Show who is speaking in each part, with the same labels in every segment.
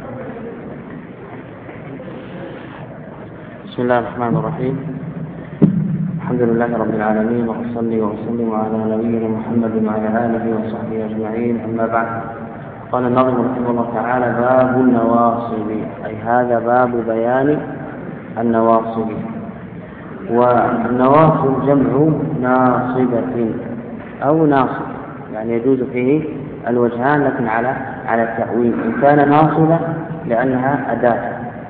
Speaker 1: بسم الله الرحمن الرحيم. الحمد لله رب العالمين، وأصلي وأسلم على نبينا محمد وعلى آله وصحبه أجمعين، أما بعد. قال الناظم رحمه الله تعالى: باب النواصب، أي هذا باب بيان النواصب. والنواصب جمع ناصبة أو ناصب، يعني يجوز فيه الوجهان، لكن على التأويل. إن كان ناصبة لأنها أداة،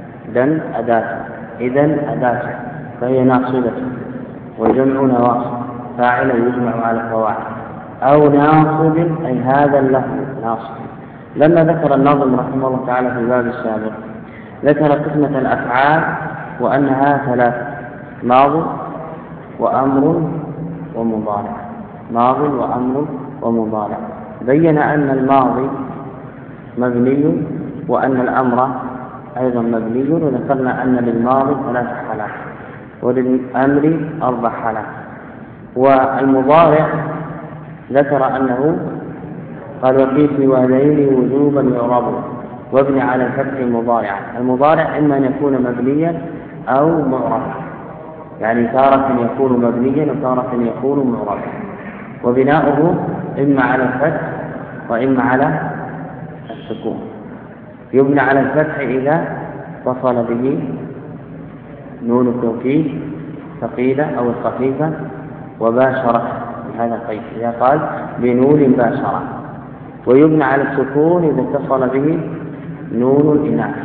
Speaker 1: إذن أداة فهي ناصبة، وجمع نواصب فاعل يجمع على فواعل. أو ناصب أي هذا اللفظ ناصب. لما ذكر الناظم رحمه الله تعالى في الباب السابق ذكر قسمة الأفعال وأنها ثلاثة: ماض وأمر ومضارع. ماض وأمر ومضارع. بين أن الماضي مبني وأن الأمر أيضا مبني، وذكرنا أن للماضي 3 حالات وللأمر 4 حالات. والمضارع ذكر أنه قال: وفي سوالين وجوبا يعرب وابن على الفتح مضارعا. المضارع إما أن يكون مبنيا أو معربا، يعني تارة يكون مبنيا وتارة يكون معربا، وبناؤه إما على الفتح وإما على السكون. يبنى على الفتح إذا اتصل به نون التوكيد ثقيلة أو الخفيفة وباشرة بهذا القيد، إذا قال بنون باشرة. ويبنى على السكون إذا اتصل به نون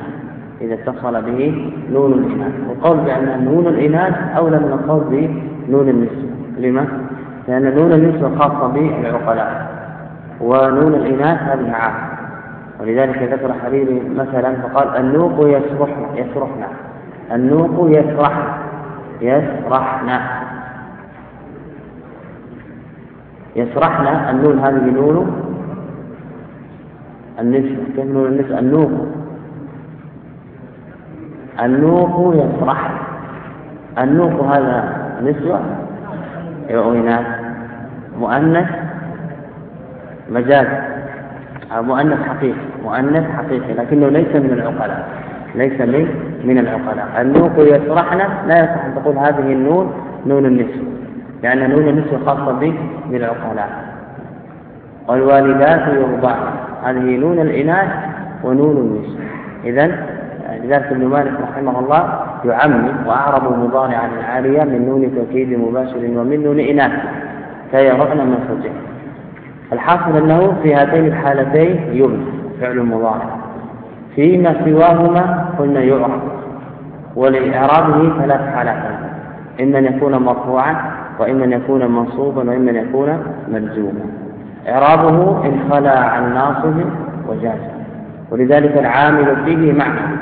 Speaker 1: الإناث، والقول بأن نون الإناث أولى من القول بنون النسوة. لما؟ لأن نون النسوة خاصة بالعقلاء، ونون الإناث هذه عامة. ولذلك ذكر حبيبي مثلا فقال: النوق يسرحنا. النوق يسرحنا. النون هذه نون النسوة. كيف نون النسوة؟ النوق يسرح. النوق هذا نسوة أو إناث؟ مؤنث مجاز، مؤنث حقيقي، لكنه ليس من العقلاء. النوق يسرحنا لا يصح أن تقول هذه النون نون النسوة، لأن نون النسوة خاصة بالعقلاء. والوالدات يرضعن، هذه نون الإناث ونون النسوة. إذن لذلك ابن مالك رحمه الله يعمم وأعرب مضارعا العالية من نون توكيد مباشر ومن نون إناث فيرغن من فرجه. الحاصل أنه في هاتين الحالتين يبنى فعل المضارع. فيما سواهما قلنا يعرب، ولإعرابه 3 حالات: إما أن يكون مرفوعا، وإما أن يكون منصوبا، وإما أن يكون مجزوما. إعرابه إن خلا عن ناصب وجازم، ولذلك العامل فيه معنى،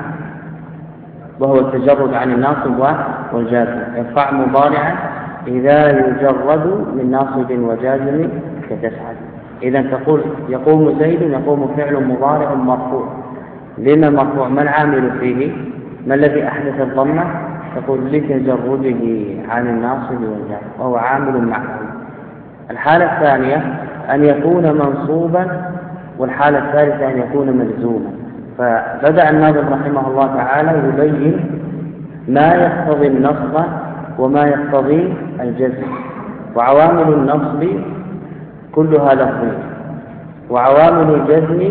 Speaker 1: وهو التجرد عن الناصب والجازم. يرفع مضارعا إذا يجرد من ناصب وجازم كتسعد. إذا تقول يقوم زيد، يقوم فعل مضارع مرفوع. لما مرفوع؟ ما العامل فيه؟ ما الذي أحدث الضمة؟ تقول لتجرده عن الناصب والجازم، وهو عامل معه. الحالة الثانية أن يكون منصوبا، والحالة الثالثة أن يكون مجزوما. فبدأ الناظم رحمه الله تعالى يبين ما يقتضي النصب وما يقتضي الجزم. وعوامل النصب كلها لفظية، وعوامل الجزم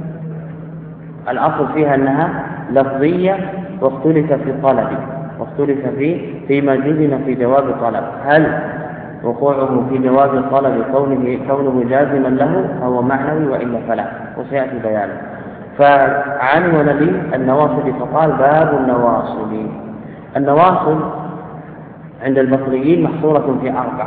Speaker 1: الأصل فيها أنها لفظية، واختلف في الطلب، واختلف فيما جزم في جواب الطلب. هل وقوعه في جواب الطلب كونه جازما له فهو معنوي، وإلا فلا، وسيأتي بيانه. فعنون لي النواصب فقال: باب النواصب. النواصب عند البصريين محصورة في 4: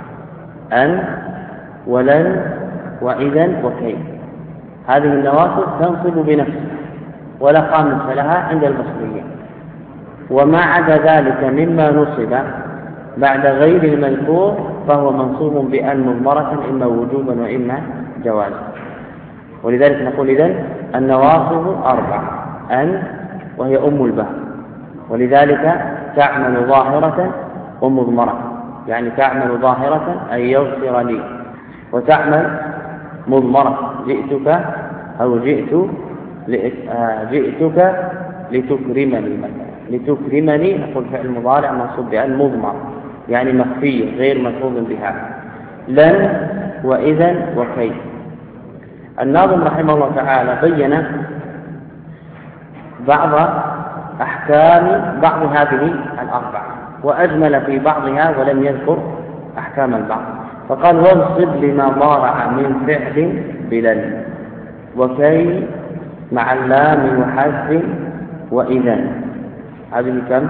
Speaker 1: أن ولن وإذن وكيف. هذه النواصب تنصب بنفسها ولا خامس لها عند البصريين. وما عدا ذلك مما نصب بعد غير المذكور فهو منصوب بأن مضمرة، إما وجوبا وإما جوازا. ولذلك نقول إذن النواصب 4: أن وهي أم الباء، ولذلك تعمل ظاهرة ومضمرة، يعني تعمل ظاهرة أي يغفر لي، وتعمل مضمرة جئتك أو جئت جئتك لتكرمني مثلا. لتكرمني نقول فعل مضارع منصوب بأن مضمر يعني مخفي غير ملحوظ بها. لن وإذا وكيف. الناظم رحمه الله تعالى بين بعض أحكام بعض هذه الأربعة وأجمل في بعضها ولم يذكر أحكام البعض، فقال وانصب لما ضارع من فعل بلن وكي مع اللام وحذف وإذن. هذه كم؟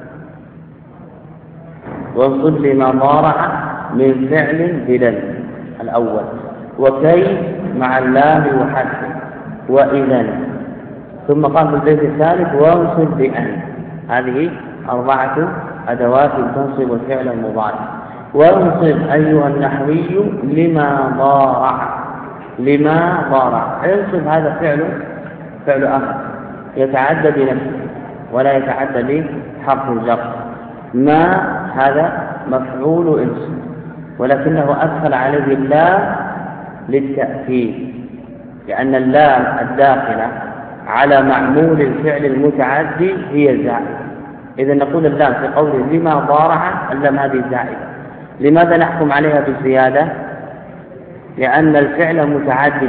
Speaker 1: وانصب لما ضارع من فعل بلن الأول، وكي مع اللام وحذف وإذن. ثم قال في البيت الثالث وانصب بأن. هذه 4 أدوات تنصب الفعل المضارع. وانصب أيها النحوي لما ضارع. لما ضارع انصب هذا فعل أمر يتعدى بنفسه ولا يتعدى بحرف الجر. ما هذا مفعول انصب ولكنه أدخل عليه اللام للتأكيد، لأن اللام الداخلة على معمول الفعل المتعدي هي زائدة. إذا نقول اللام في قوله لما ضارع اللام هذه زائدة. لماذا نحكم عليها بالزيادة؟ لأن الفعل متعدي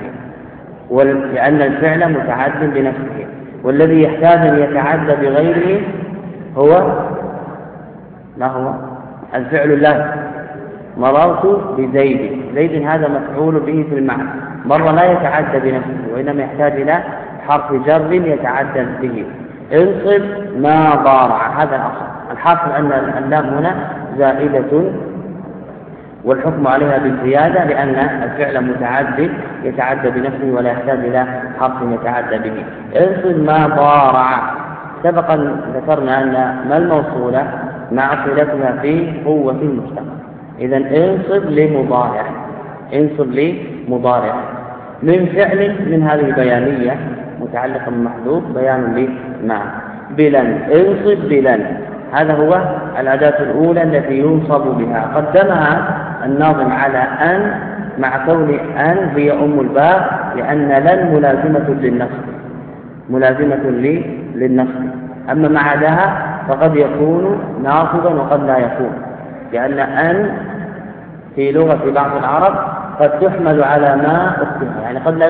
Speaker 1: بنفسه والذي يحتاج أن يتعدى بغيره هو ما هو الفعل اللازم. مررت بزيد. زيد هذا مفعول به في المعنى، مرة لا يتعدى بنفسه وإنما يحتاج إلى حرف جر يتعدى به. انصب ما ضارع هذا الأصل. الحاصل أن اللام هنا زائدة والحكم عليها بالزيادة لأن الفعل متعدي يتعدى بنفسه ولا يحتاج إلى حرف يتعدى به. انصب ما ضارع. سبقا ذكرنا أن ما الموصولة مع صلتها في قوة المشتق. إذا انصب لمضارع. انصب لمضارع من فعل من هذه بيانية متعلقة بمحذوف بيان لما. بلن انصب بلن. هذا هو الأداة الأولى التي ينصب بها. قدمها الناظم على أن مع كون أن هي أم الباب لأن لن ملازمة للنصب. أما مع عداها فقد يكون ناصبا وقد لا يكون، لأن أن في لغة بعض العرب قد تحمل على ما أختها، يعني قد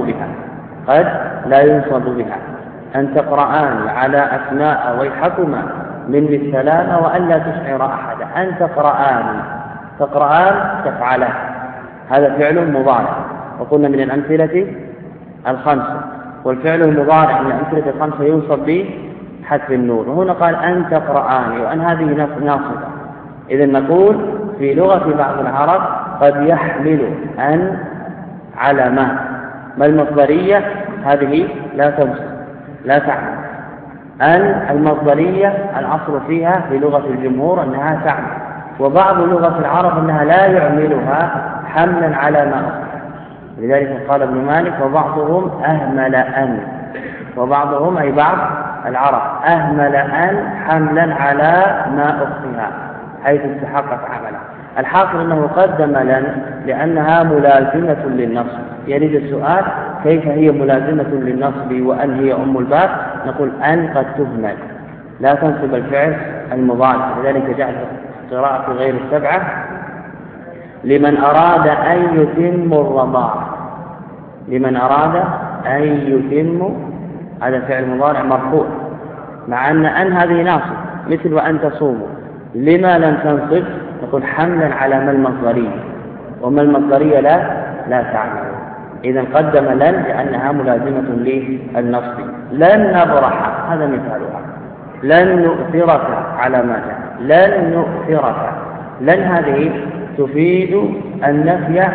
Speaker 1: لا ينصب بها. أن تقرآن على أسماء ويحكما من السلام وأن لا تشعر أحدا. أن تقرآن تفعله، هذا فعل مضارع وقلنا من الأمثلة 5، والفعل المضارع من الأمثلة 5 ينصب بحذف النون. وهنا قال أن تقرآن وأن هذه ناصبة. إذا نقول في لغة بعض العرب قد يحمل أن على ما المصدرية هذه لا تنصب لا تعمل. أن المصدرية الأصل فيها في لغة الجمهور أنها تعمل، وبعض لغة العرب أنها لا يعملها حملا على ما أصلها. لذلك قال ابن مالك وبعضهم أهمل أن، وبعضهم أي بعض العرب أهمل أن حملا على ما أخفها حيث استحقت عملا. الحاصل أنه قدم لن لأنها ملازمة للنصب. يريد السؤال كيف هي ملازمة للنصب وأن هي أم الباب؟ نقول أن قد تهمل لا تنصب الفعل المضارع. لذلك جاء قراءة غير 7 لمن أراد أن يتم الرضاعة. لمن أراد أن يتم هذا فعل مضارع مرفوع مع أن هذه ناصب مثل وأن تصوموا. لما لم تنصب؟ نقول حملا على ما المصدرية، وما المصدرية لا تعمل. إذا قدم لن لأنها ملازمة للنصب. لن نبرح هذا مثالها. لن نؤثرك على ما جاء. لن نؤثرك. لن هذه تفيد النفي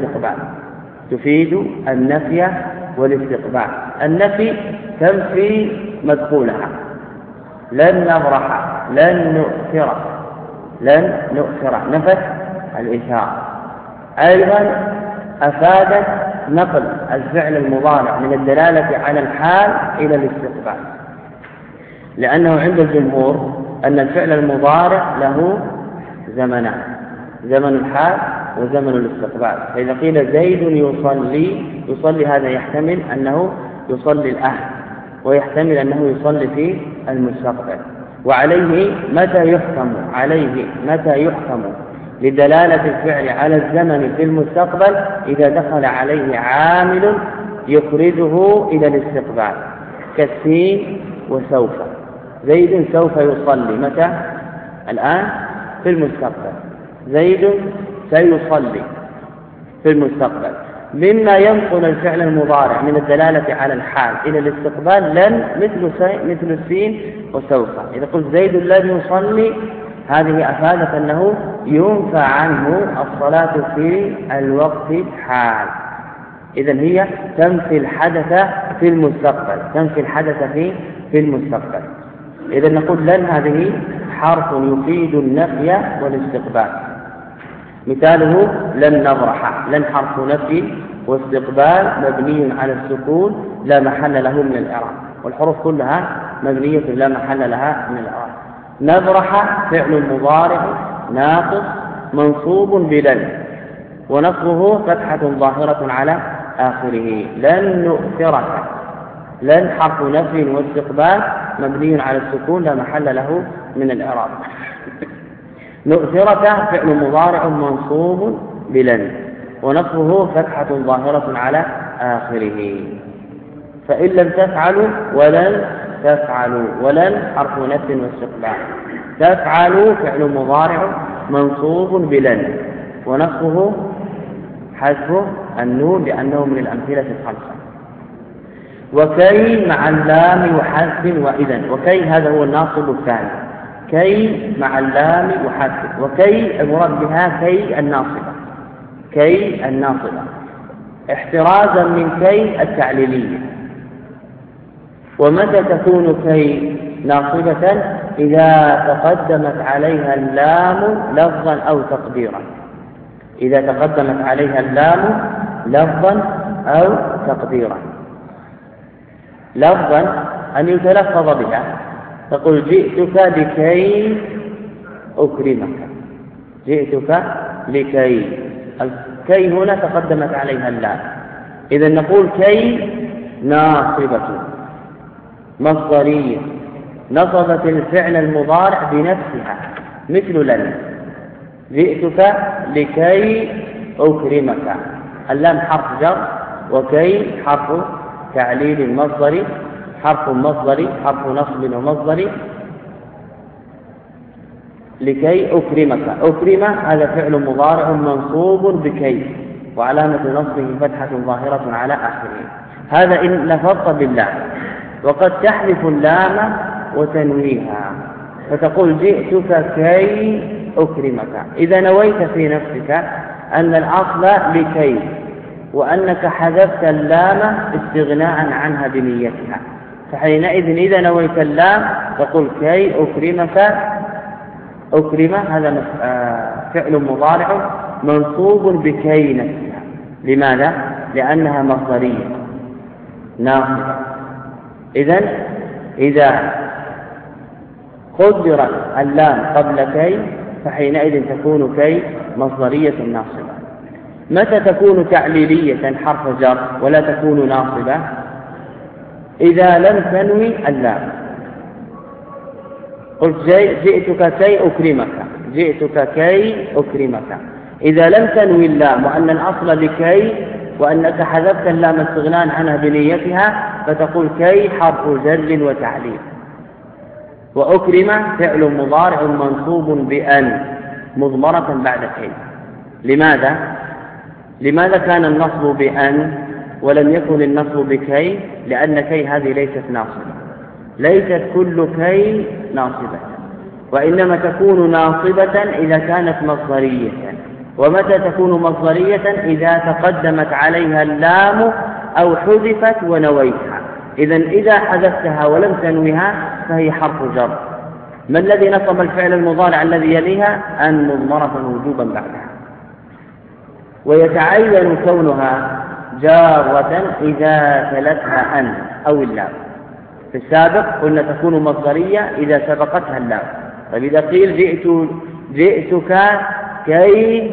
Speaker 1: والاستقبال. النفي تنفي مدخولها. لن نبرح لن نؤثر نفت الإثارة. أيضا أفادت نقل الفعل المضارع من الدلالة على الحال إلى الاستقبال، لأنه عند الجمهور أن الفعل المضارع له زمنان، زمن الحال وزمن الاستقبال. فإذا قيل زيد يصلي هذا يحتمل أنه يصلي الآن، ويحتمل أنه يصلي في المستقبل. وعليه متى يحكم لدلالة الفعل على الزمن في المستقبل إذا دخل عليه عامل يخرجه إلى الاستقبال كالسين وسوف. زيد سوف يصلي متى؟ الآن في المستقبل. زيد سيصلي في المستقبل. مما ينقل الفعل المضارع من الدلالة على الحال إلى الاستقبال لن مثل السين وسوف. إذا قلت زيد الذي يصلي، هذه أفادت أنه ينفى عنه الصلاة في الوقت الحال. إذن هي تنفي الحدث في المستقبل. إذن نقول لن هذه حرف يفيد النفي والاستقبال. مثاله لن نبرح. لن حرف نفي واستقبال مبني على السكون لا محل له من الإعراب، والحروف كلها مبنية لا محل لها من الإعراب. نبرح فعل مضارع ناقص منصوب بلن، ونصبه فتحة ظاهرة على آخره. لن نؤثرك. لن حرف نفي واستقبال مبني على السكون لا محل له من الإعراب. نؤثرك فعل مضارع منصوب بلن، ونصبه فتحة ظاهرة على آخره. فإن لم تفعلوا ولن تفعلوا. ولن حرف نفي واستقبال. تفعلوا فعل مضارع منصوب بلن، ونصبه حذف النون لأنه من الأمثلة الخمسة. وكي مع اللام وحذف وإذن. وكي هذا هو الناصب الثاني. كي مع اللام وحذف. وكي المراد بها كي الناصبة احترازا من كي التعليلية. ومتى تكون كي ناصبة؟ إذا تقدمت عليها اللام لفظا أو تقديرا. إذا تقدمت عليها اللام لفظا أو تقديرا. لفظا أن يتلفظ بها، تقول جئتك لكي أكرمك. جئتك لكي. الكي هنا تقدمت عليها اللام، إذا نقول كي ناصبة مصدرية نصبت الفعل المضارع بنفسها مثل لن. جئتك لكي أكرمك. اللام حرف جر، وكي حرف تعليل مصدري، حرف نصب ومصدري. لكي أكرمك. أكرم هذا فعل مضارع منصوب بكي، وعلامة نصبه فتحة ظاهرة على آخره. هذا إن لفظت باللام. وقد تحذف اللام وتنويها، فتقول جئتك كي أكرمك. إذا نويت في نفسك أن الأصل لكي، وأنك حذفت اللام استغناء عنها بنيتها، فحينئذ إذا نويت اللام تقول كي أكرمك. أكرم هذا فعل مضارع منصوب بكي نفسها. لماذا؟ لأنها مصدرية ناصبة. إذا قدرت اللام قبل كي فحينئذ تكون كي مصدرية ناصبة. متى تكون تعليلية حرف جر ولا تكون ناصبة؟ إذا لم تنوي اللام. قلت جئتك كي أكرمك. جئتك كي أكرمك. إذا لم تنوي اللام وأن الأصل لكي وأنك حذفت اللام استغناء عنها بنيتها، فتقول كي حرف جر وتعليل. وأكرم فعل مضارع منصوب بأن مضمرة بعد كي. لماذا كان النصب بأن ولم يكن النصب بكي؟ لأن كي هذه ليست ناصبة. ليست كل كي ناصبة، وإنما تكون ناصبة إذا كانت مصدرية. ومتى تكون مصدرية؟ إذا تقدمت عليها اللام أو حذفت ونويتها. إذا حذفتها ولم تنويها فهي حرف جر. ما الذي نصب الفعل المضارع الذي يليها؟ أن مضمرة وجوبا بعدها. ويتعين كونها جارة إذا تلتها أن أو اللام. في السابق قلنا تكون مصدرية إذا سبقتها اللام. طيب إذا قيل جئتك كي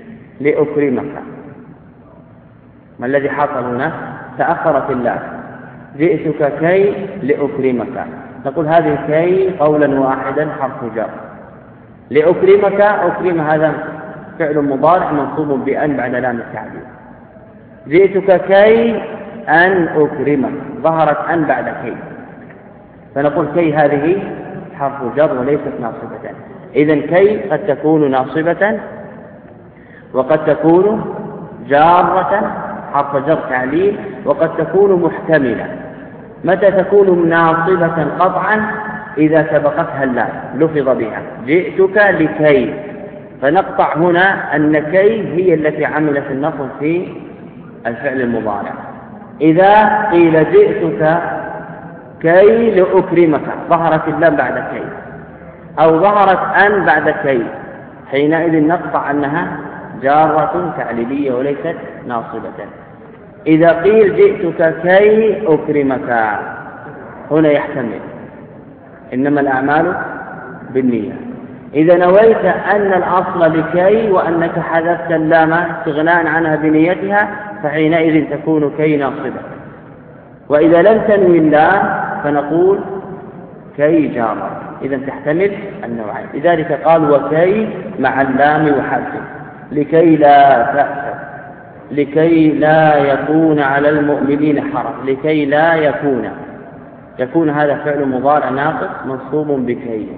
Speaker 1: لأكرمك، ما الذي حصل هنا؟ تأخرت اللام. جئتك كي لأكرمك، نقول هذه كي قولا واحدا حرف جر. لأكرمك، أكرم هذا فعل مضارع منصوب بأن بعد لام التعبير. جئتك كي أن أكرمك، ظهرت أن بعد كي، فنقول كي هذه حرف جر وليست ناصبة. إذن كي قد تكون ناصبة وقد تكون جارة حرف جر تعليل، وقد تكون محتملة. متى تكون ناصبة قطعا؟ إذا سبقتها اللام لفظ بها جئتك لكي، فنقطع هنا أن كي هي التي عملت النصب في الفعل المضارع. إذا قيل جئتك كي لأكرمك، ظهرت اللام بعد كي أو ظهرت أن بعد كي، حينئذ نقطع أنها جارة تعليلية وليست ناصبة. إذا قيل جئتك كي أكرمك، هنا يحتمل، إنما الأعمال بالنية. إذا نويت أن الأصل لكي وأنك حذفت اللام استغناء عنها بنيتها، فحينئذ تكون كي ناصبة. وإذا لم تنوي اللام فنقول كي جارة، إذا تحتمل النوعين. لذلك قال وكي مع اللام وحذف، لكي لا تأسف، لكي لا يكون على المؤمنين حرج، لكي لا يكون هذا فعل مضارع ناقص منصوب بكي،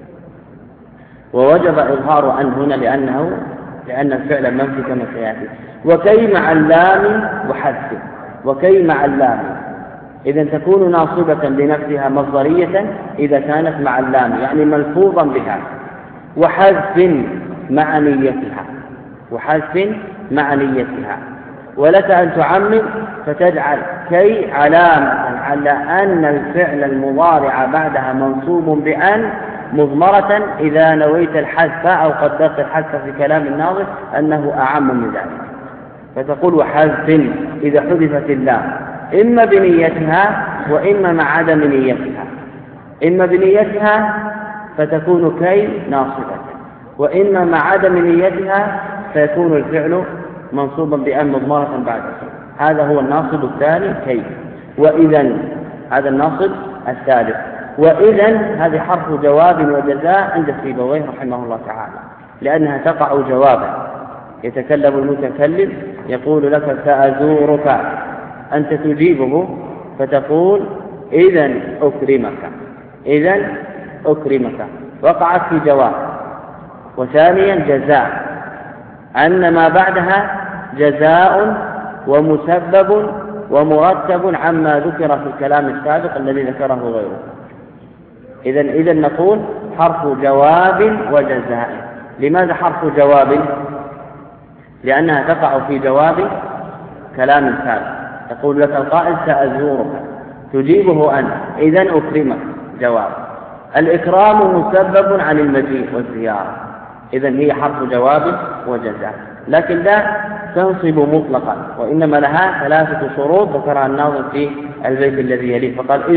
Speaker 1: ووجب إظهار أن هنا لأن الفعل منفي كما سيأتي. وكي مع اللام وحذف، وكي مع اللام إذن تكون ناصبة لنفسها مصدرية إذا كانت مع اللام، يعني ملفوظا بها، وحذف مع نيتها. ولك أن تعمم فتجعل كي علامة على أن الفعل المضارع بعدها منصوب بأن مضمرة إذا نويت الحذف أو قدرت الحذف في كلام الناظر أنه أعم من ذلك، فتقول وحذف إذا حذفت اللام إما بنيتها وإما مع عدم نيتها. إما بنيتها فتكون كي ناصبة، وإما مع عدم نيتها فيكون الفعل منصوبا بأن مضمرة بعد كي. هذا هو الناصب الثاني كي. وإذن هذا الناصب الثالث. وإذن هذه حرف جواب وجزاء عند سيبويه رحمه الله تعالى، لأنها تقع جوابا. يتكلم المتكلم يقول لك سأزورك، أنت تجيبه فتقول إذن أكرمك، وقعت في جواب. وثانيا جزاء، أن ما بعدها جزاء ومسبب ومرتب عما ذكر في الكلام السابق الذي ذكره غيره. إذن نقول حرف جواب وجزاء. لماذا حرف جواب؟ لأنها تقع في جواب كلام سابق. يقول لك القائل سأزورك، تجيبه أنت، إذن أكرمك جواب. الإكرام مسبب عن المجيء والزيارة، إذن هي حرف جواب وجزاء، لكن لا تنصب مطلقا، وإنما لها 3 شروط ذكرها الناظم في البيت الذي يليه، فقال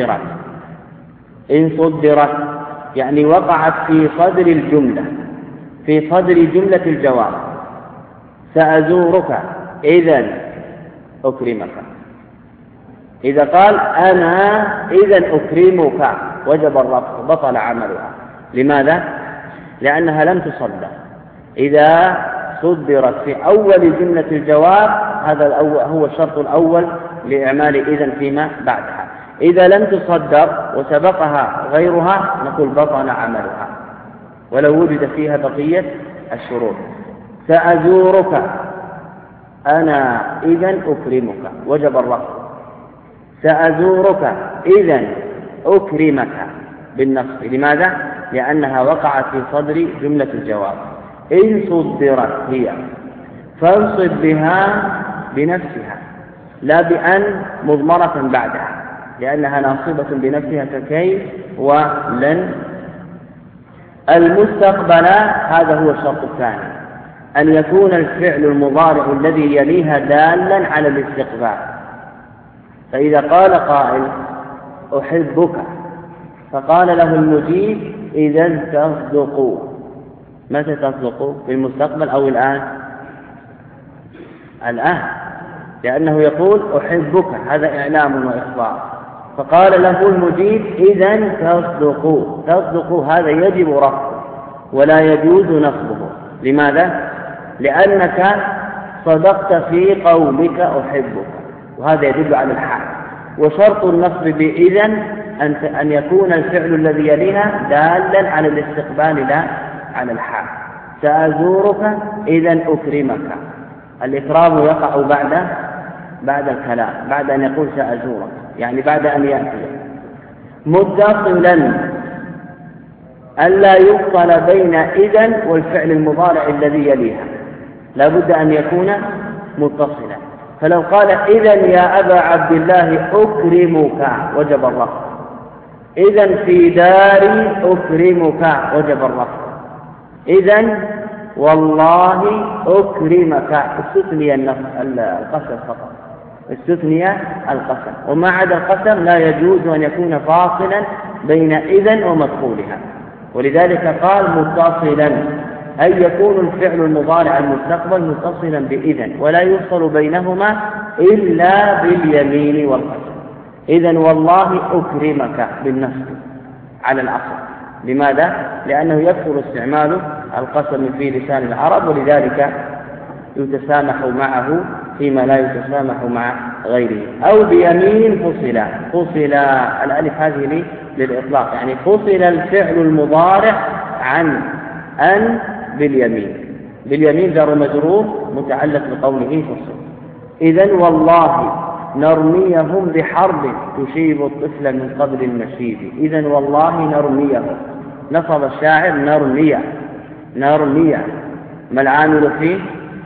Speaker 1: إن صدرت يعني وقعت في صدر الجملة، في صدر جملة الجواب. سأزورك إذن أكرمك. إذا قال أنا إذن أكرمك وجب الرفض، بطل عملها. لماذا؟ لأنها لم تصدر. إذا صدرت في أول جملة الجواب هذا هو الشرط الأول لإعمال إذن فيما بعدها. إذا لم تصدر وسبقها غيرها نقول بطل عملها ولو وجد فيها بقية الشروط. سأزورك أنا إذن أكرمك وجب الرفض. سأزورك إذن أكرمك بالنصب. لماذا؟ لأنها وقعت في صدر جملة الجواب. إن صدرت هي فانصب بها بنفسها لا بأن مضمرة بعدها، لأنها ناصبة بنفسها ككي ولن. المستقبل هذا هو الشرط الثاني، أن يكون الفعل المضارع الذي يليها دالا على الاستقبال. فإذا قال قائل أحبك فقال له المجيب إذن تصدقوا. متى تصدقوا؟ في المستقبل أو الآن؟ لأنه يقول أحبك، هذا إعلام وإخبار. فقال له المجيب إذن تصدقوا، هذا يجب رفعه ولا يجوز نصبه. لماذا؟ لأنك صدقت في قولك أحبك، وهذا يدل على الحال. وشرط النصب بإذن أن يكون الفعل الذي يليها دالا على الاستقبال لا على الحال. سأزورك إذن أكرمك، الإكرام يقع بعد الكلام، بعد أن يقول سأزورك، يعني بعد أن يأتي. متصلا، ألا يفصل بين إذن والفعل المضارع الذي يليها، لا بد أن يكون متصلا. فلو قال إذن يا أبا عبد الله أكرمك وجب الرفع، إذن في داري أكرمك وجب الرفع، إذن والله أكرمك استثني القسم فقط، استثني القسم، وما عدا القسم لا يجوز أن يكون فاصلا بين إذن ومدخولها. ولذلك قال متصلا، أي يكون الفعل المضارع المستقبل متصلا بإذن ولا يفصل بينهما إلا باليمين والقسم. إذن والله أكرمك بالنصب على الأصل. لماذا؟ لأنه يكثر استعمال القسم في لسان العرب، ولذلك يتسامح معه فيما لا يتسامح مع غيره. أو بيمين فصل الألف هذه للإطلاق، يعني فصل الفعل المضارع عن أن باليمين جار مجرور متعلق بقوله فصل. إذن والله نرميهم بحرب تشيب الطفل من قبل المشيب. إذن والله نرميهم، نصب الشاعر نرمية، ما العامل فيه؟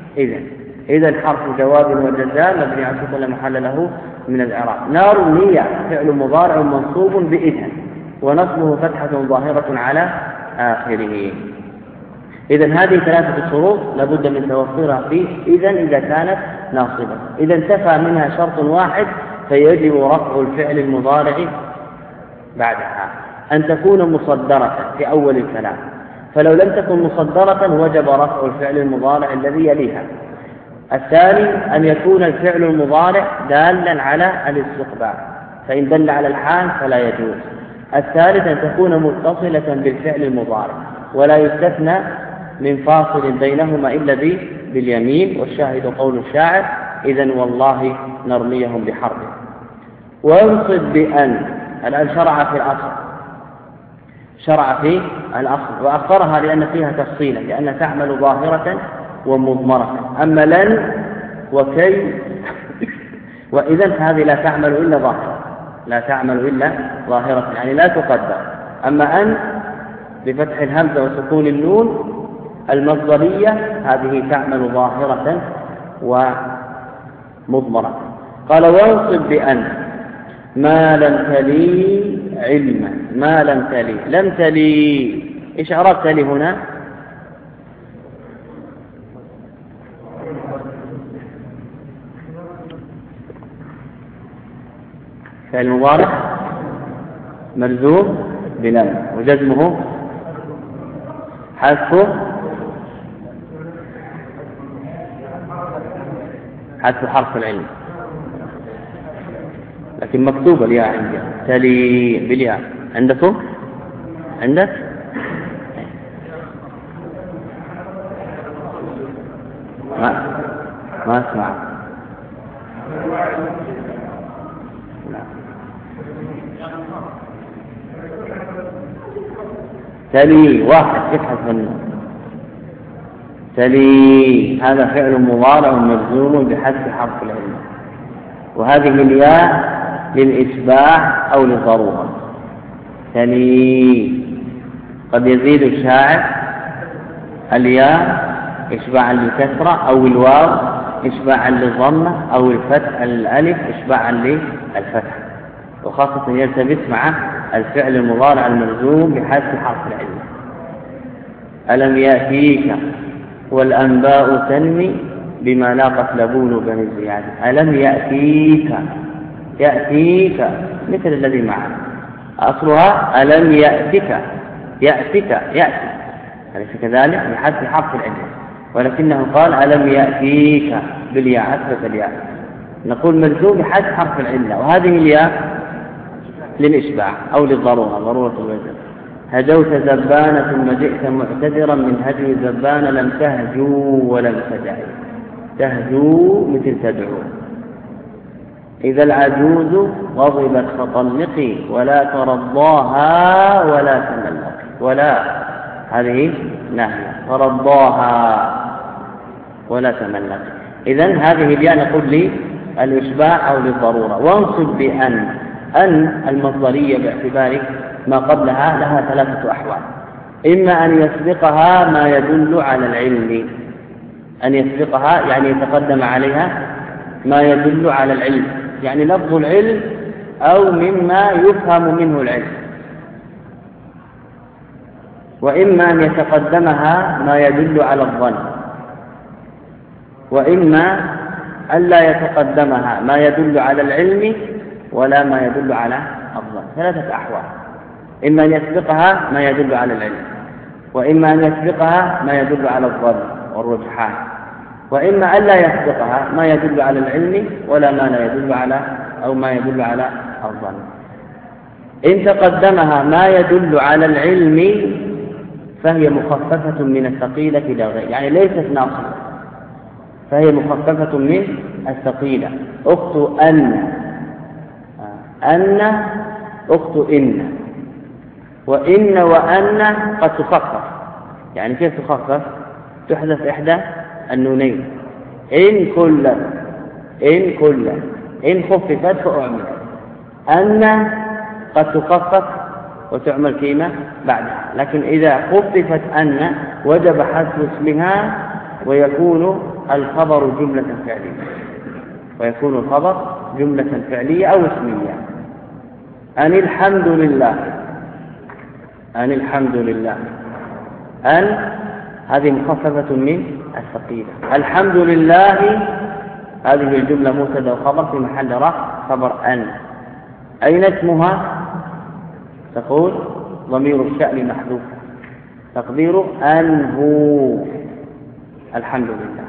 Speaker 1: إذن حرف جواب وجزاء مبني على السكون لا محل له من الإعراب. نرمية فعل مضارع منصوب بإذن ونصبه فتحة ظاهرة على آخره. إذن هذه ثلاثة شروط لابد من توفرها فيه إذا كانت ناصبة. إذا انتفى منها شرط واحد فيجب رفع الفعل المضارع بعدها، أن تكون مصدرة في أول الكلام، فلو لم تكن مصدرة وجب رفع الفعل المضارع الذي يليها. الثاني أن يكون الفعل المضارع دالا على الاستقبال، فإن دل على الحال فلا يجوز. الثالث أن تكون متصلة بالفعل المضارع ولا يستثنى من فاصل بينهما إلا باليمين، والشاهد قول الشاعر إذن والله نرميهم بحرب. وانصب بأن، الآن شرع في الأصل وأخرها لأن فيها تفصيلا، لأن تعمل ظاهرة ومضمرة. أما لن وكي وإذن فهذه لا تعمل إلا ظاهرة، يعني لا تقدر. أما أن بفتح الهمزة وسكون النون المصدرية هذه تعمل ظاهرة ومضمرة. قال وانصب بأن ما لم تلي علما، ما لم تلي إيش عرفت لي هنا؟ فعل مضارع ملزوم بلام وجزمه حذف حرف العلم، لكن مكتوب الياء عندي تلي بالياء. عندكم؟ عندك؟ ما اسمع. تلي واحد يبحث منه. تلي هذا فعل مضارع مجزوم بحذف حرف العلم، وهذه الياء للإشباع أو للضرورة. تلي قد يزيد الشاعر الياء إشباعا للكسرة أو الواو إشباعا للضمة أو الفتح الألف إشباعا للفتح، وخاصة يلتبس مع الفعل المضارع المجزوم بحذف حرف العلم. ألم يأتيك والأنباء تنمي بما لاقت لبول بني زياد. ألم يأتيك مثل الذي معنا، أصلها ألم يأتي أليس كذلك بحذف حرف العلم، ولكنه قال ألم يأتيك بالياء أثبت الياء. نقول ملزوم بحذف حرف العلة، وهذه الياء للإشباع أو للضرورة، ضرورة الوزن. هجوت زبانة ثم جئت معتذرا من هجو زبان لم تهجو ولم تدعي. تهجو مثل تدعو. إذا العجوز غضبت فطلقي ولا ترضاها ولا تملقي. ولا هذه ناهية، ترضاها ولا تملقي. إذن هذه الياء نقول للإشباع أو للضرورة. وانصب بأن. أن المصدرية باعتبار ما قبلها لها ثلاثة أحوال: إما أن يسبقها ما يدل على العلم، أن يسبقها يعني يتقدم عليها ما يدل على العلم، يعني لفظ العلم أو مما يفهم منه العلم. وإما أن يتقدمها ما يدل على الظن، وإما ألا يتقدمها ما يدل على العلم ولا ما يدل على الظن. ثلاثة أحوال: إما أن يسبقها ما يدل على العلم، وإما أن يسبقها ما يدل على الظن والرجحان، وإما ألا يسبقها ما يدل على العلم ولا ما لا يدل على أو ما يدل على الظن. إن تقدمها ما يدل على العلم فهي مخففة من الثقيلة إلى غير، يعني ليست ناقصة، فهي مخففة من الثقيلة. أخت أن، أن أخت إن، وإن وأن قد تخفف. يعني كيف تخفف؟ تحذف إحدى النونين. إن كلا، إن كلا، إن خففت فأعمل. أن قد تخفف وتعمل كلمة بعدها، لكن إذا خففت أن وجب حذف اسمها ويكون الخبر جملة فعلية، ويكون الخبر جملة فعلية أو اسمية. أن الحمد لله، أن الحمد لله. أن هذه مخففة من الثقيلة. الحمد لله هذه الجملة مبتدأ وخبر في محل رفع، خبر أن. أين اسمها؟ تقول ضمير الشأن محذوف، تقديره أن هو الحمد لله.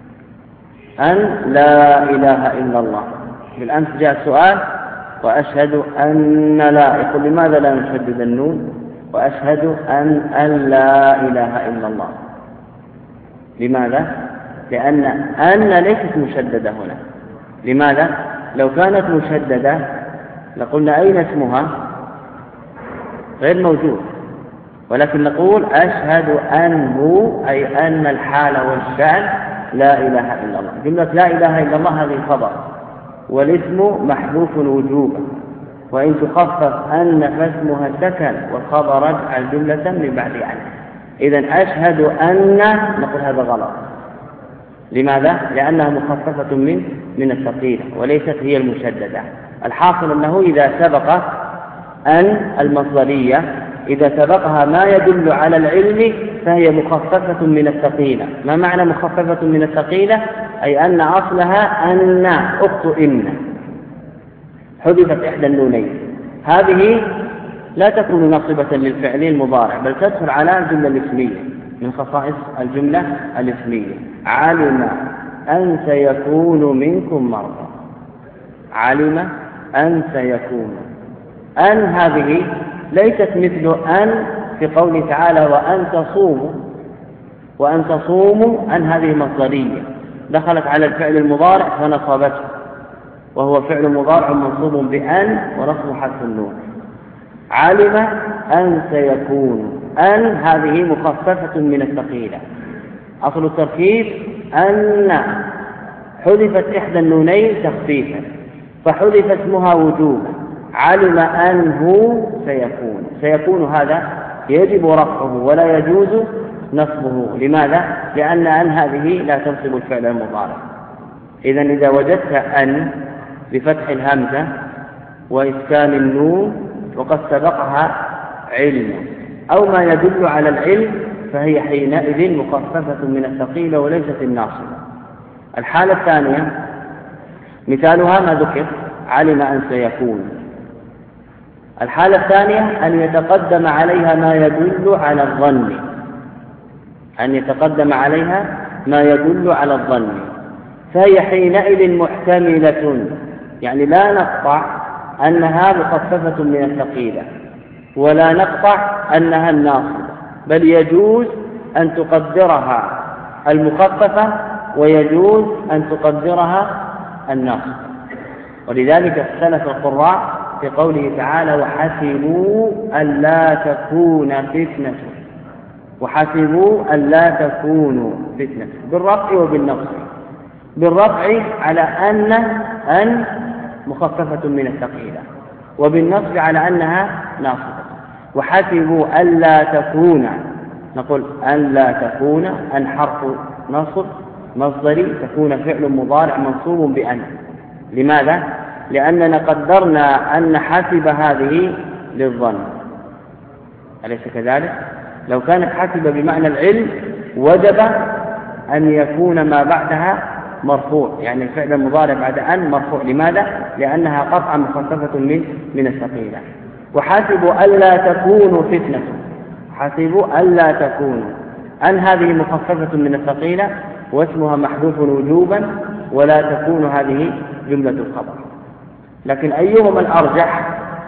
Speaker 1: أن لا إله إلا الله. بالأمس جاء سؤال: وأشهد أن لا، يقول لماذا لا نشدد النون؟ وأشهد أن لا إله إلا الله. لماذا؟ لأن أن ليست مشددة هنا. لماذا؟ لو كانت مشددة لقلنا أين اسمها؟ غير موجود، ولكن نقول أشهد أنه، أي أن الحال والشأن لا إله إلا الله. جملة لا إله إلا الله هذه خبر، والاسم محذوف وجوبا، وإن تخفف أن فاسمها سكن والخبر رجع الجملة من بعد أن. إذن أشهد أن نقول هذا غلط. لماذا؟ لأنها مخففة من الثقيلة وليست هي المشددة. الحاصل أنه إذا سبق أن المصدرية إذا سبقها ما يدل على العلم فهي مخففة من الثقيلة. ما معنى مخففة من الثقيلة؟ أي أن أصلها أن أخت إن، حذفت إحدى النونين. هذه لا تكون ناصبة للفعل المضارع، بل تدخل على الجملة الاسمية، من خصائص الجملة الاسمية. علم أن سيكون منكم مرضى. علم أن سيكون. أن هذه ليست مثل أن في قوله تعالى وأن تصوموا. وأن تصوموا أن هذه مصدرية دخلت على الفعل المضارع فنصبته، وهو فعل مضارع منصوب بأن ونصب حذف النون. علم أن سيكون. أن هذه مخففة من الثقيلة. أصل التركيب أن حذفت إحدى النونين تخفيفا فحذف اسمها وجوبا. علم أنه سيكون. سيكون هذا يجب رفعه ولا يجوز نصبه. لماذا؟ لأن أن هذه لا تنصب الفعل المضارع. إذن إذا وجدت أن بفتح الهمزة وإسكان النون وقد سبقها علم أو ما يدل على العلم فهي حينئذ مخففة من الثقيلة وليست الناصبة. الحالة الثانية مثالها ما ذكر: علم أن سيكون. الحالة الثانية أن يتقدم عليها ما يدل على الظن، أن يتقدم عليها ما يدل على الظن. فهي حينئذ محتملة، يعني لا نقطع أنها مخففة من الثقيلة ولا نقطع أنها الناصبة، بل يجوز أن تقدرها المخففة ويجوز أن تقدرها الناصبة. ولذلك اختلف القراء في قوله تعالى وحسبوا ألا تكون فتنة، وحسبوا ألا تكونوا فتنة بالرفع وبالنصب. بالرفع على أن مخففة من الثقيلة، وبالنصب على أنها ناصبة. وحسبوا ألا تكون، نقول ألا تكون أن حرف نصب مصدري، تكون فعل مضارع منصوب بأن. لماذا؟ لأننا قدرنا أن حسب هذه للظن، أليس كذلك؟ لو كانت حسب بمعنى العلم وجب أن يكون ما بعدها مرفوع، يعني الفعل المضارع بعد أن مرفوع. لماذا؟ لأنها قطعا مخففة من الثقيلة. وحسبوا ألا تكونوا فتنة، حسبوا ألا تكونوا، أن هذه مخففة من الثقيلة واسمها محذوف وجوبا، ولا تكون هذه جملة الخبر. لكن أيهما الأرجح؟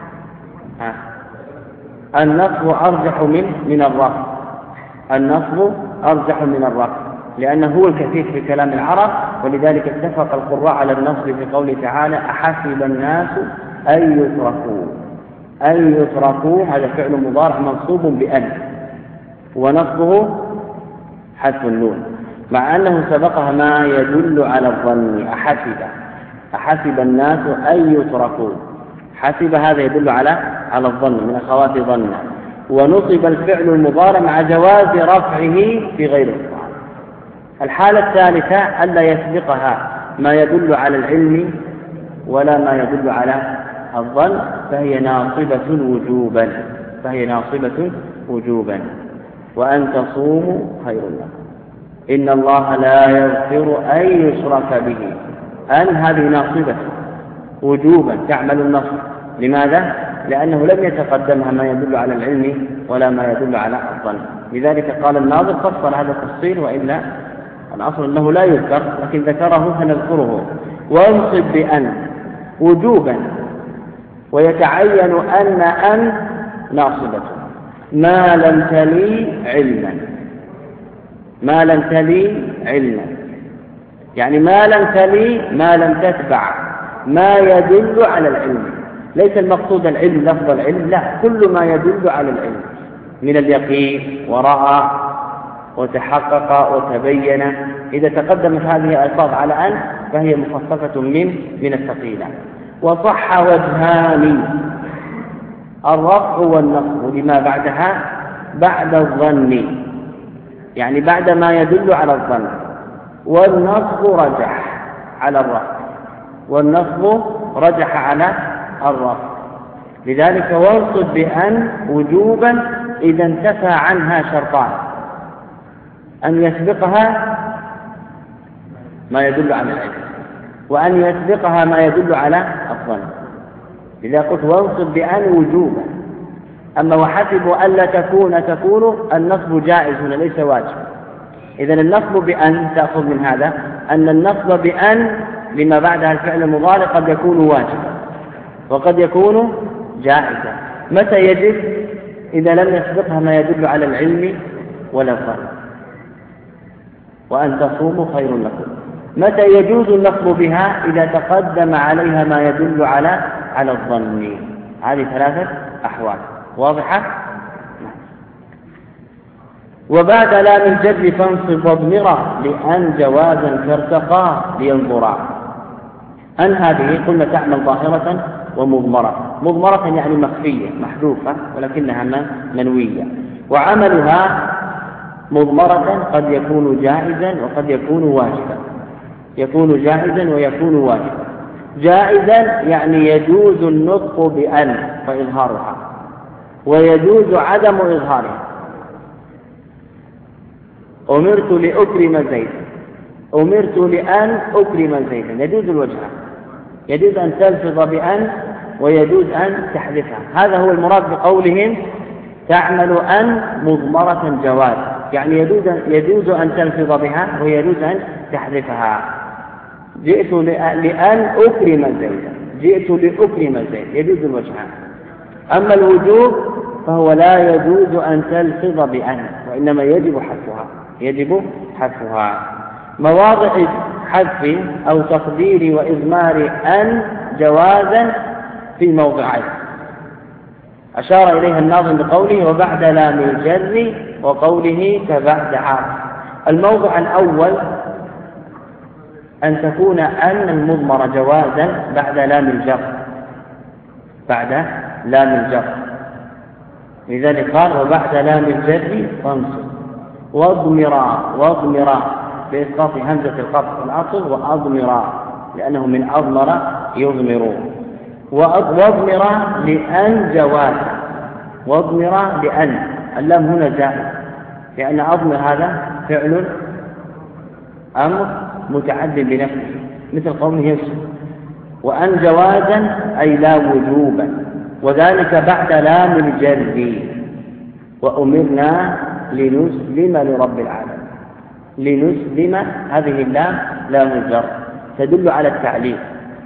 Speaker 1: النصب أرجح من الرفع، النصب أرجح من الرفع، لأنه هو الكثير في كلام العرب. ولذلك اتفق القراء على النصب في قوله تعالى أحسب الناس أن يتركوا، هذا فعل مضارع منصوب بأن، ونصبه حذف النون، مع أنه سبقها ما يدل على الظن. أحسب الناس أن يتركوا، حسب هذا يدل على الظن من أخوات ظن. ونصب الفعل المضارع مع جواز رفعه في غير القرآن. الحالة الثالثة ألا يسبقها ما يدل على العلم ولا ما يدل على الظن، فهي ناصبة وجوبا. وأن تصوموا خير لكم، إن الله لا يغفر أن يشرك به. أن هذه ناصبة وجوبا تعمل النصب. لماذا؟ لأنه لم يتقدمها ما يدل على العلم ولا ما يدل على الظن. لذلك قال الناظر فصل هذا التفصيل، وإلا الأصل أنه لا يذكر، لكن ذكره فنذكره. وانصب بأن وجوبا، ويتعين أن ناصبة ما لم تلي علما، يعني ما لم تتبع ما يدل على العلم. ليس المقصود العلم لفظ العلم، لا، كل ما يدل على العلم من اليقين ورأى وتحقق وتبين. إذا تقدمت هذه الألفاظ على أن فهي مخففة من الثقيلة. وصح وجهان، الرفع والنصب لما بعدها بعد الظن، يعني بعد ما يدل على الظن. والنصب رجح على الرفع، لذلك وانصب بأن وجوبا إذا انتفى عنها شرطان: أن يسبقها ما يدل على العلم، وأن يسبقها ما يدل على الظن. إذا قلت وانصب بأن وجوبا. أما وحسبوا ألا تكون النصب جائز هنا ليس واجب. إذن النصب بأن تأخذ من هذا أن النصب بأن لما بعدها الفعل المضارع قد يكون واجبا وقد يكون جائزا. متى يجب؟ إذا لم يسبقها ما يدل على العلم ولا الظن. وأن تصوموا خير لكم. متى يجوز النصب بها؟ إذا تقدم عليها ما يدل على الظن. هذه ثلاثة أحوال واضحة. وبعد لام الجر فانصب واضمرا لأن جوازا كارتقى لينظرا. أن هذه قلنا تعمل ظاهرة ومضمرة. مضمرة يعني مخفية محذوفة ولكنها منوية. وعملها مضمرة قد يكون جائزا وقد يكون واجبا. يكون جائزا ويكون واجبا. جائزا يعني يجوز النطق بأن فإظهارها، ويجوز عدم إظهارها. أمرت لأكرم زيدا، أمرت لأن أكرم زيدا، يجوز الوجهان، يجوز أن تلفظ بأن ويجوز أن تحذفها. هذا هو المراد بقولهم تعمل أن مضمرة جواز، يعني يجوز أن تلفظ بها ويجوز أن تحذفها. جئت لأن أكرم زيدا، جئت لأكرم زيد، يجوز الوجهان. أما الوجوب فهو لا يجوز أن تلفظ بأن، وإنما يجب حذفها، يجب حذفها. مواضع حذف أو تقدير وإضمار أن جوازا في موضعين أشار إليها الناظم بقوله وبعد لام الجر وقوله كبعد عاطف. الموضع الأول أن تكون أن المضمر جوازا بعد لام الجر، بعد لام الجر، لذلك قال وبعد لام الجر فانصب واضمرا بإسقاط همزة القطع والعطف، وأضمرا لأنه من أضمر يضمر، واضمرا لأن جوازا، واضمرا لأن اللام هنا زائد، لأن أضمر هذا فعل أمر متعد بنفسه مثل قوله يسر، وأن جوازا أي لا وجوبا، وذلك بعد لام الجر. وأمرنا لنسلم لرب العالمين، لنسلم هذه اللام لام الجر تدل على التعليل.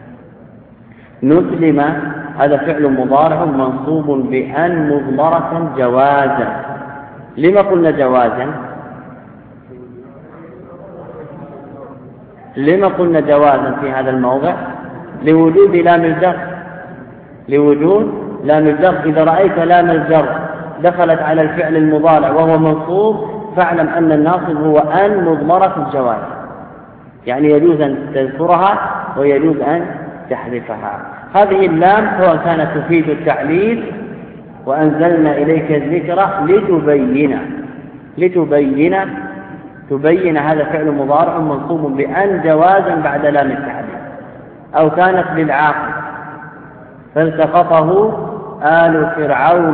Speaker 1: نسلم هذا فعل مضارع منصوب بأن مضمرة جوازا. لما قلنا جوازا؟ لما قلنا جوازا في هذا الموضع؟ لوجود لام الجر، لوجود لام الجر. إذا رأيت لام الجر دخلت على الفعل المضارع وهو منصوب فاعلم أن الناصب هو أن مضمرة الجواز، يعني يجوز أن تذكرها ويجوز أن تحذفها. هذه اللام سواء كانت تفيد التعليل وأنزلنا إليك الذكر تبين هذا فعل مضارع منصوب بأن جوازا بعد لام التعليل، أو كانت للعاقل فالتقطه آل فرعون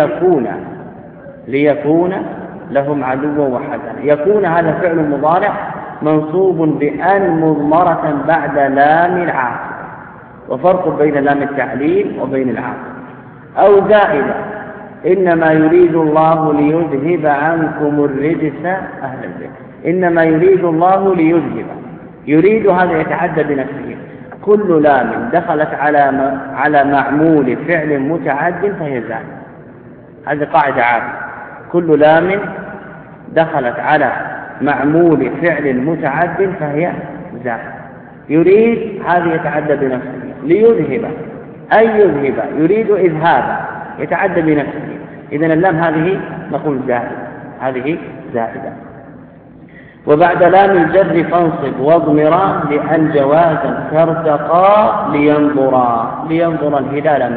Speaker 1: ليكون لهم عدوا وحزنا. يكون هذا فعل مضارع منصوب بأن مضمرة بعد لام العاقل، وفرق بين لام التعليل وبين العاقل. أو زائدة إنما يريد الله ليذهب عنكم الرجس أهل البيت، إنما يريد الله ليذهب، يريد هذا يتعدى بنفسه. كل لام دخلت على معمول فعل متعد فهي زائدة، هذه قاعدة عامة. كل لام دخلت على معمول فعل متعد فهي زائدة. يريد هذا يتعدى بنفسه، ليذهب أي يذهب، يريد إذهابا يتعدى بنفسه، إذن اللام هذه نقول زائدة، هذه زائدة. وبعد لام الجر فانصب واضمرا لأن جوازا كارتقى لينظر الهلال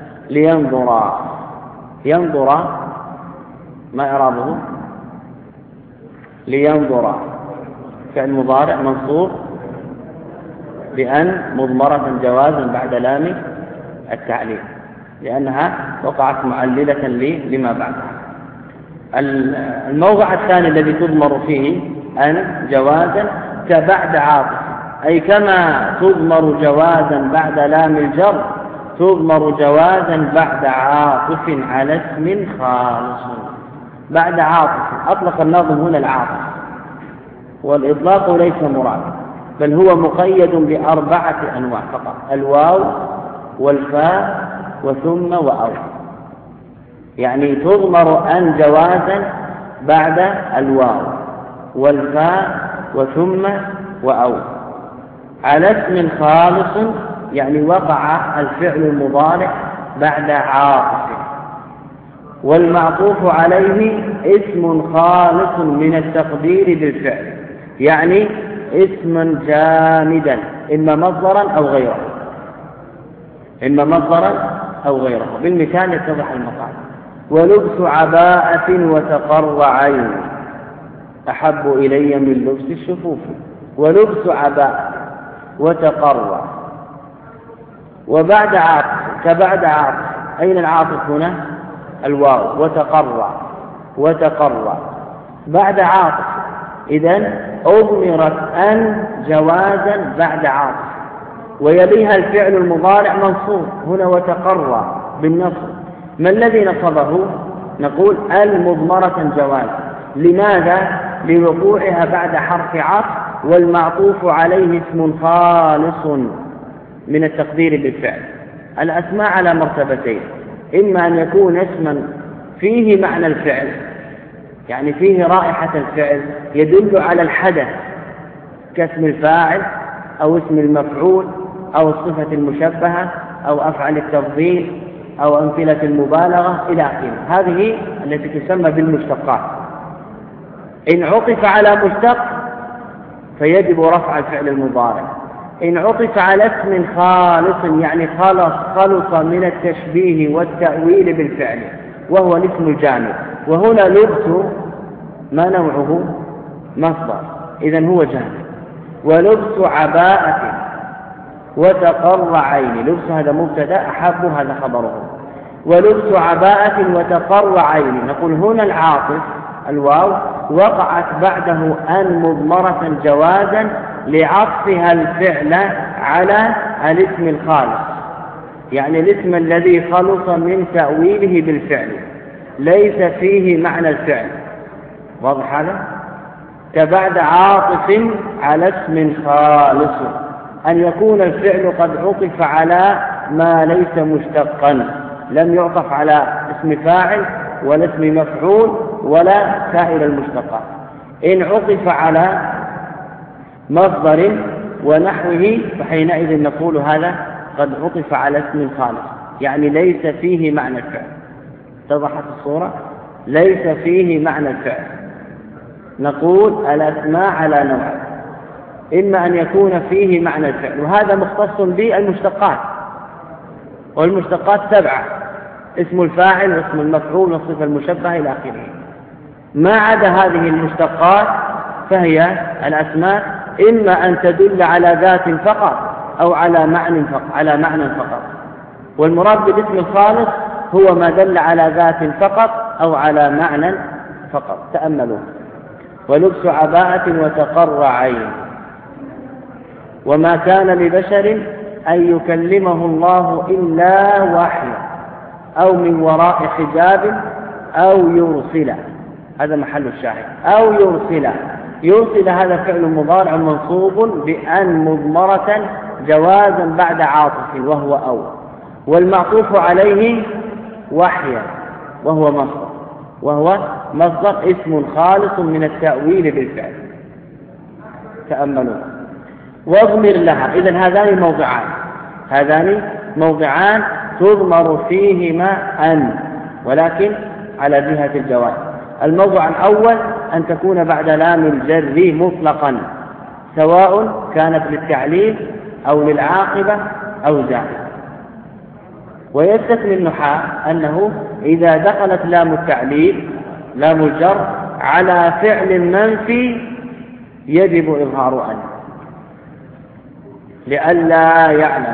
Speaker 1: ينظر ما إعرابه؟ لينظر فعل مضارع منصوب بأن مضمرة جوازا بعد لام التعليل لأنها وقعت معللة لما بعدها. الموضع الثاني الذي تضمر فيه أن جوازا كبعد عاطف، أي كما تضمر جوازا بعد لام الجر تضمر جوازا بعد عاطف على اسم خالص. بعد عاطف أطلق الناظم هنا العاطف، والإطلاق ليس مراد، بل هو مقيد بأربعة أنواع فقط: الواو والفاء وثم وأو. يعني تضمر أن جوازا بعد الواو والفاء وثم وأو على اسم خالص، يعني وقع الفعل المضارع بعد عاطف، والمعطوف عليه اسم خالص من التقدير للفعل، يعني اسما جامدا إما مصدرا أو غيره. بالمثال يتضح المقال: ولبس عباءة وتقر عين أحب إلي من لبس الشفوف. ولبس عباءة وتقر وبعد عاطف كبعد عاطف. أين العاطف هنا؟ الواو. وتقر بعد عاطف، إذن أضمرت أن جوازا بعد عاطف، ويليها الفعل المضارع منصوب هنا وتقر بالنصب. ما الذي نصبه؟ نقول المضمرة جواز. لماذا؟ لوقوعها بعد حرف عطف والمعطوف عليه اسم خالص من التقدير بالفعل. الأسماء على مرتبتين: إما أن يكون اسما فيه معنى الفعل، يعني فيه رائحة الفعل يدل على الحدث كاسم الفاعل أو اسم المفعول أو الصفة المشبهة أو أفعل التفضيل أو أمثلة المبالغة إلى آخره. هذه التي تسمى بالمشتقات. إن عطف على مشتق فيجب رفع الفعل المضارع. إن عطف على اسم خالص يعني خلص من التشبيه والتأويل بالفعل وهو الاسم الجامد، وهنا لبس ما نوعه مصدر، إذن هو جامد. ولبس عباءة وتقر عين، لبس هذا مبتدأ، أحب هذا خبره. ولبس عباءة وتقر عين، نقول هنا العاطف الواو وقعت بعده أن مضمرة جوازا لعطفها الفعل على الاسم الخالص، يعني الاسم الذي خلص من تأويله بالفعل ليس فيه معنى الفعل. واضح هذا؟ كبعد عاطف على اسم خالص، أن يكون الفعل قد عطف على ما ليس مشتقا، لم يعطف على اسم فاعل ولا اسم مفعول ولا سائر المشتقات. إن عطف على مصدر ونحوه فحينئذ نقول هذا قد عطف على اسم خالص، يعني ليس فيه معنى الفعل. اتضحت الصورة؟ ليس فيه معنى الفعل. نقول الأسماء على نوع: إما أن يكون فيه معنى الفعل، وهذا مختص بالمشتقات، والمشتقات 7: اسم الفاعل واسم المفعول والصفة المشبهة إلى آخره. ما عدا هذه المشتقات فهي الأسماء إما أن تدل على ذات فقط أو على معنى فقط. والمراد بالاسم الخالص هو ما دل على ذات فقط أو على معنى فقط. تأملوا: ولبس عباءة وتقر عين. وما كان لبشر أن يكلمه الله إلا وحيا أو من وراء حجاب أو يرسل، هذا محل الشاهد. أو يرسل هذا فعل مضارع منصوب بأن مضمرة جوازا بعد عاطف وهو أو، والمعطوف عليه وحيا وهو مصدر اسم خالص من التأويل بالفعل. تأملوا: واضمر لها. إذن هذان موضعان تضمر فيهما أن، ولكن على جهة الجواز. الموضع الأول أن تكون بعد لام الجر مطلقا، سواء كانت للتعليل أو للعاقبة أو زائدة. ويستثني النحاة أنه إذا دخلت لام التعليل لام الجر على فعل منفي يجب إظهار أن، لئلا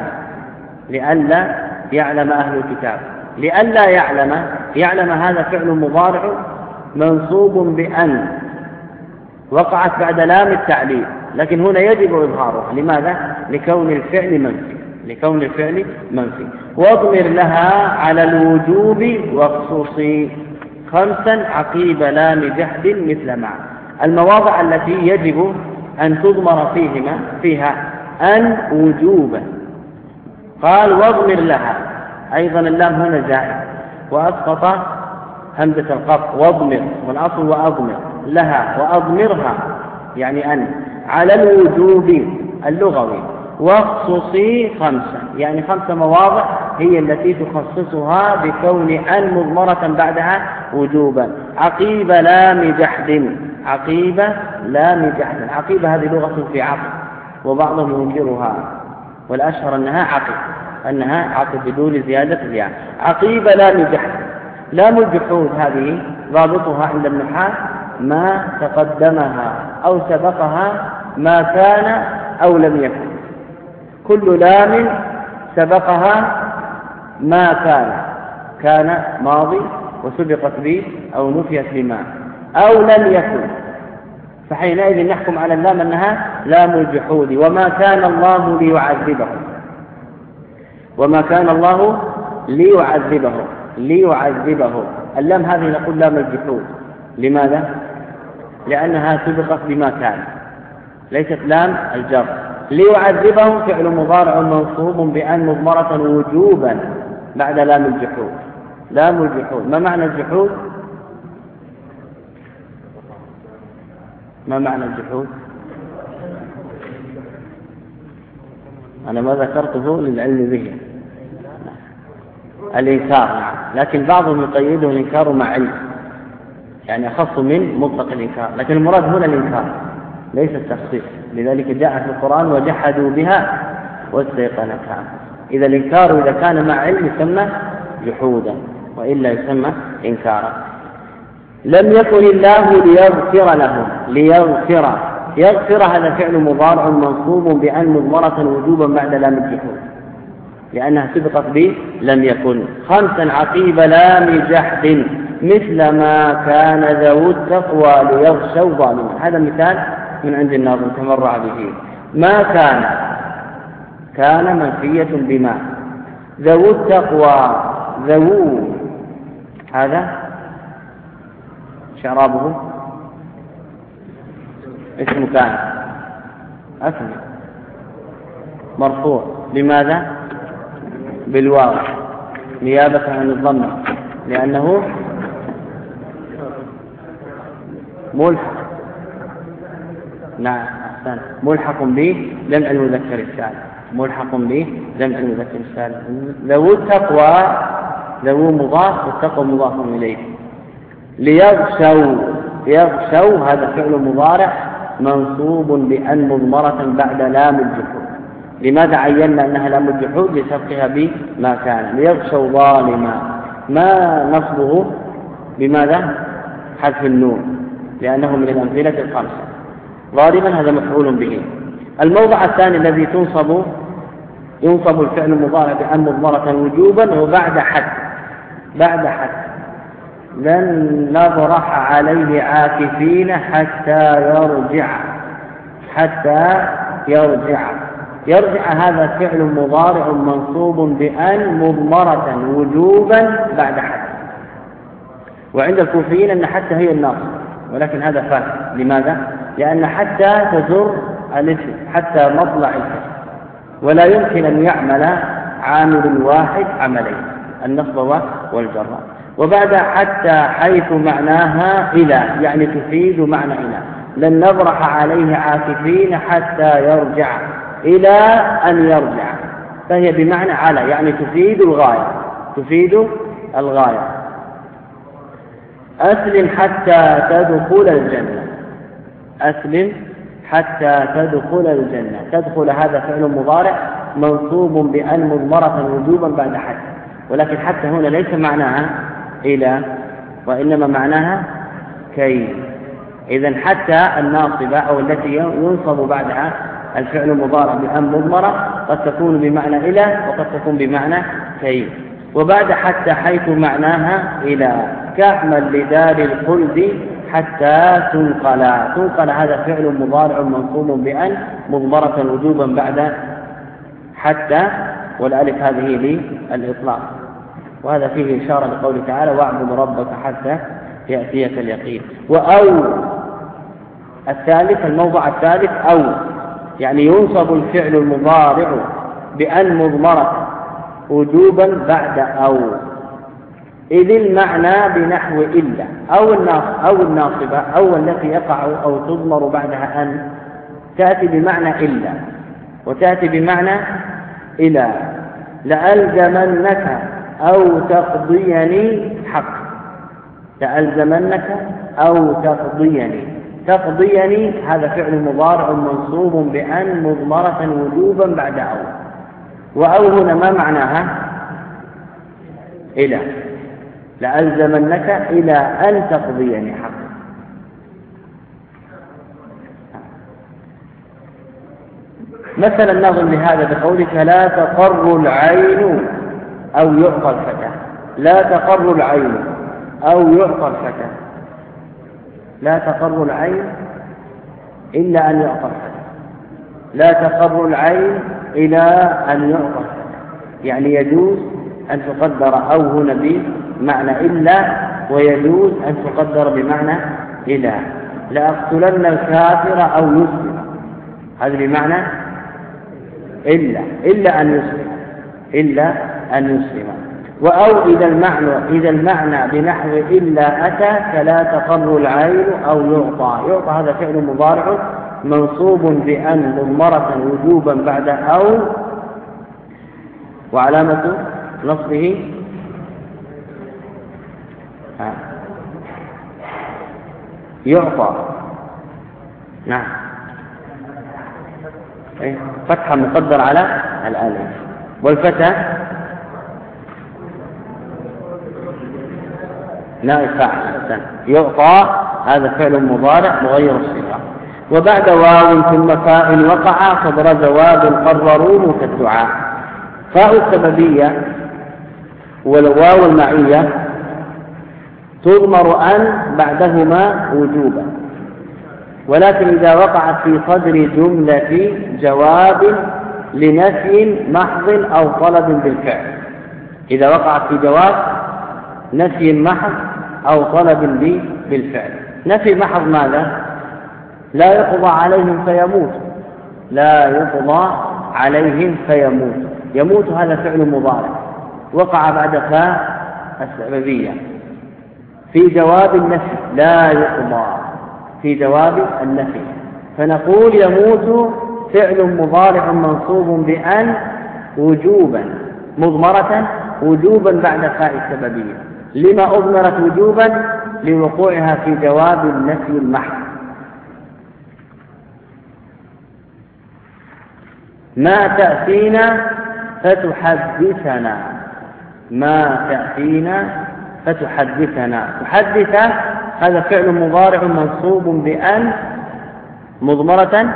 Speaker 1: يعلم أهل الكتاب. لئلا يعلم هذا فعل مضارع منصوب بأن وقعت بعد لام التعليل، لكن هنا يجب إظهارها. لماذا؟ لكون الفعل منفي. واضمر لها على الوجوب وخصوصي 5 عقيب لام جحد مثل مع. المواضع التي يجب أن تضمر فيها أن وجوبا. قال: واضمر لها، أيضا اللام هنا زائد، وأسقط همزة القطع. واضمر، والأصل وأضمر لها، وأضمرها يعني أن، على الوجوب اللغوي، واخصصي 5 يعني 5 مواضع هي التي تخصصها بكون أن مضمرة بعدها وجوبا. عقيب لام جحد، عقيب هذه لغة في عقب، وبعضهم ينكرها، والأشهر أنها عقب بدون زيادة الياء. عقيب لام جحد. لام الجحود هذه ضابطها عند النحاة ما تقدمها أو سبقها ما كان أو لم يكن. كل لام سبقها ما كان ماضي وسبقت به أو نفيت بما أو لم يكن، فحينئذ نحكم على اللام أنها لام الجحود. وما كان الله ليعذبه، اللام هذه نقول لام الجحود. لماذا؟ لأنها سبقت بما كان، ليست لام الجر. ليعذبهم فعل مضارع منصوب بأن مضمرة وجوبا بعد لام الجحود. لام الجحود ما معنى الجحود؟ ما معنى الجحود؟ أنا ما ذكرته للعلم به. الإنكار، نعم، لكن بعضهم يقيده الإنكار مع علم، يعني أخص من مطلق الإنكار، لكن المراد هنا الإنكار ليس التخصيص. لذلك جاء في القرآن وجحدوا بها واستيقنتها. إذا الإنكار إذا كان مع علم يسمى جحودا، وإلا يسمى إنكارا. لم يكن الله ليغفر لهم. ليغفر، يغفر هذا فعل مضارع منصوب بأن مضمرة وجوبا بعد لام الجحود، لأنها سبقت به لم يكن. 5 عقيب لام جحد مثل ما كان ذو التقوى ليغشوا ظالما. هذا مثال من عند الناظم تمرع به. ما كان منفية بما. ذو التقوى، ذو هذا شرابه اسم كان أسمع مرفوع. لماذا؟ بالواو نيابة عن الضمة، لأنه ملحق. نعم أحسن، ملحق به جمع المذكر السالم. ملحق به جمع المذكر السالم. ذو التقوى، ذو مضاف والتقوى مضاف إليه. ليغشوا، يغشوا هذا فعل مضارع منصوب بأن مضمرة بعد لام الجحود. لماذا عينا أنها لام الجحود؟ لسبقها بما كان. ليغشوا ظالما، ما نصبه بماذا؟ حذف النون، لأنه من الأمثلة الخمسة. ظالما هذا مفعول به. الموضع الثاني الذي ينصب الفعل المضارع بأن مضمرة وجوبا وبعد حد. بعد حد. لن نبرح عليه عاكفين حتى يرجع. حتى يرجع. يرجع هذا فعل مضارع منصوب بأن مضمرة وجوبا بعد حتى. وعند الكوفيين أن حتى هي الناصب، ولكن هذا فاسد. لماذا؟ لأن حتى تزر الاسم حتى مطلع الاسم، ولا يمكن أن يعمل عامل واحد عملين، النصب والجر. وبعد حتى حيث معناها إلى، يعني تفيد معنى إلى. لن نبرح عليه عاكفين حتى يرجع، إلى أن يرجع، فهي بمعنى على، يعني تفيد الغاية. تفيد الغاية. أسلم حتى تدخل الجنة. أسلم حتى تدخل الجنة. تدخل هذا فعل مضارع منصوب بأن مضمرة وجوبا بعد حتى، ولكن حتى هنا ليس معناها إلى، وإنما معناها كي. إذن حتى الناصبة أو التي ينصب بعدها الفعل المضارع بأن مضمرة قد تكون بمعنى إلى وقد تكون بمعنى كي. وبعد حتى حيث معناها إلى، كأعمل لدار الخلد حتى تنقل. تنقل هذا فعل مضارع منصوب بأن مضمرة وجوبا بعد حتى، والألف هذه للإطلاق. وهذا فيه إشارة لقوله تعالى واعبد ربك حتى يأتيك اليقين. وأو الثالث، الموضع الثالث أو، يعني ينصب الفعل المضارع بأن مضمرة وجوبا بعد أو، إذ المعنى بنحو إلا أو الناصبة أو التي يقع أو تضمر بعدها أن تأتي بمعنى إلا وتأتي بمعنى إلى. لألزمنك أو تقضيني حق. لألزمنك أو تقضيني. تقضيني هذا فعل مضارع منصوب بأن مضمرة وجوبا بعد أو. وأو هنا ما معناها؟ إلى. لألزمنك إلى أن تقضيني حق. مثلا النظم لهذا بقولك لا تقر العين أو يعطى الفتى. لا تقر العين أو يعطى الفتى. لا تقر العين إلا أن يعطى الفتى. لا تقر العين إلى أن يعطى الفتى، يعني يجوز أن تقدر أو هنا بمعنى إلا، ويجوز أن تقدر بمعنى إلى. لأقتلن الكافر أو يسلم. هذا بمعنى إلا أن يسلم. أو إذا المعنى بنحو إلا أتى فلا تقر العين أو يعطى هذا فعل مضارع منصوب بأن مضمرة وجوبا بعد أو، وعلامة نصبه يعطى. نعم، فتحة مقدر على الألف، والفتح نائب فاعل. يعطى هذا فعل مضارع مغير الصيغة. وبعد واو ثم فاء وقع صدر جواب قرروه كالدعاء. فاء السببية والواو المعية تضمر أن بعدهما وجوبا، ولكن إذا وقعت في صدر جملة جواب لنفي محض أو طلب بالفعل، إذا وقعت في جواب نفي محض أو طلب بالفعل. نفي محض ماذا؟ لا يقضى عليهم فيموت. يموت هذا فعل مضارع وقع بعد فاء السببية في جواب النفي، لا يقضى في جواب النفي، فنقول يموت فعل مضارع منصوب بأن وجوبا مضمرة وجوبا بعد فاء السببية. لما أضمرت وجوبا؟ لوقوعها في جواب النفي المحض. ما تأتينا فتحدثنا، تحدث هذا فعل مضارع منصوب بأن مضمرة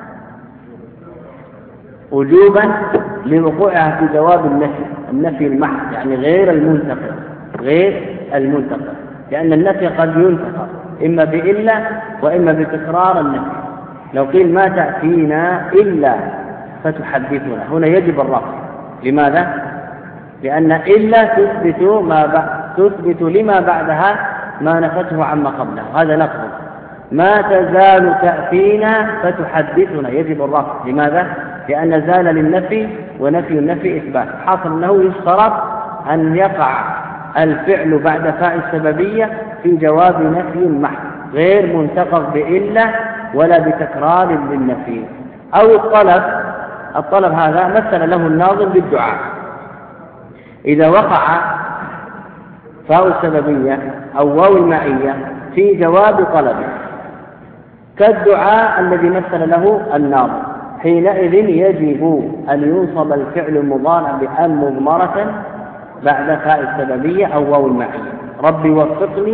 Speaker 1: وجوبا لوقوعها في جواب النفي المحض، يعني غير المنتقل، لأن النفي قد ينتقل إما بإلا وإما بتكرار النفي. لو قيل ما تأتينا إلا فتحدثنا، هنا يجب الرفع. لماذا؟ لأن إلا تثبت لما بعدها ما نفته عما قبله، هذا لفظ. ما تزال تأتينا فتحدثنا، يجب الرفع. لماذا؟ لأن زال للنفي، ونفي النفي إثبات. حاصل أنه يشترط أن يقع الفعل بعد فاء السببية في جواب نفي محض غير منتقض بإلا ولا بتكرار للنفي. أو الطلب هذا مثل له الناظم بالدعاء. إذا وقع فاء السببية أو واو المعية في جواب طلبه كالدعاء الذي مثل له الناظم، حينئذ يجب أن ينصب الفعل المضارع بأن مضمرة بعد فاء السببية أو واو المعية. ربي وفقني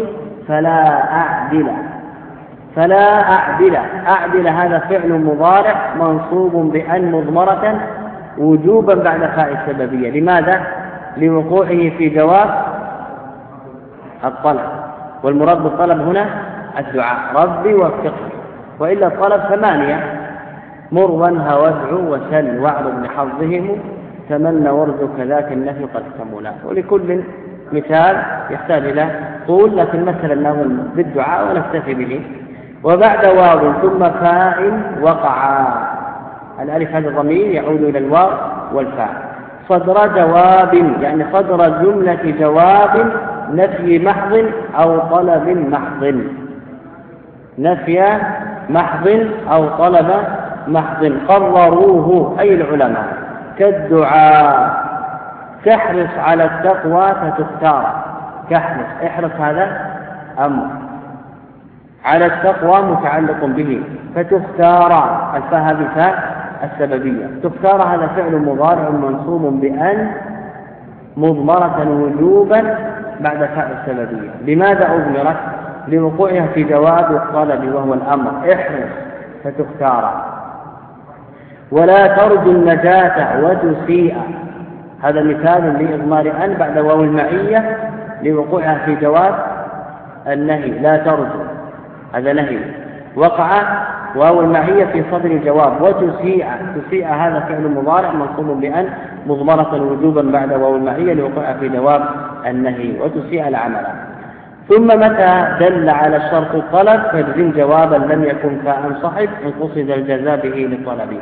Speaker 1: فلا أعدل هذا فعل مضارع منصوب بأن مضمرة وجوبا بعد فاء السببية. لماذا؟ لوقوعه في جواب الطلب، والمراد بالطلب هنا الدعاء، ربي وفقني. وإلا الطلب 8: مر وانهى وادعو وسل واعرض لحظهم تمنى وارزق ذاك النفي قد كملا. ولكل مثال يحتاج إلى طول، لكن مثل الناظم بالدعاء ونكتفي به. وبعد واو ثم فاء وقع، الألف هذا الضمير يعود إلى الواو والفاء. صدر جواب، يعني صدر جملة جواب نفي محض أو طلب محض، نفي محض أو طلب محض قرروه أي العلماء كالدعاء. تحرص على التقوى فتختار، احرص هذا أمر، على التقوى متعلق به، فتختار الفاء بفاء السببية. تختار هذا فعل مضارع منصوب بأن مضمرة وجوبا بعد فاء السببية. لماذا أضمرت؟ لوقوعها في جواب الطلب وهو الأمر، احرص فتختار. ولا ترجو النجاة وتسيء، هذا مثال لإضمار أن بعد واو المعية لوقوعها في جواب النهي. لا ترجو هذا نهي، وقع واو المعية في صدر الجواب. وتسيء هذا فعل مضارع منصوب بأن مضمرة وجوبا بعد واو المعية لوقوعها في جواب النهي، وتسيء العمل. ثم متى دل على الشرط الطلب فاجزم جوابا لم يكن فاء صحب إن قصد الجزاء به للطلب.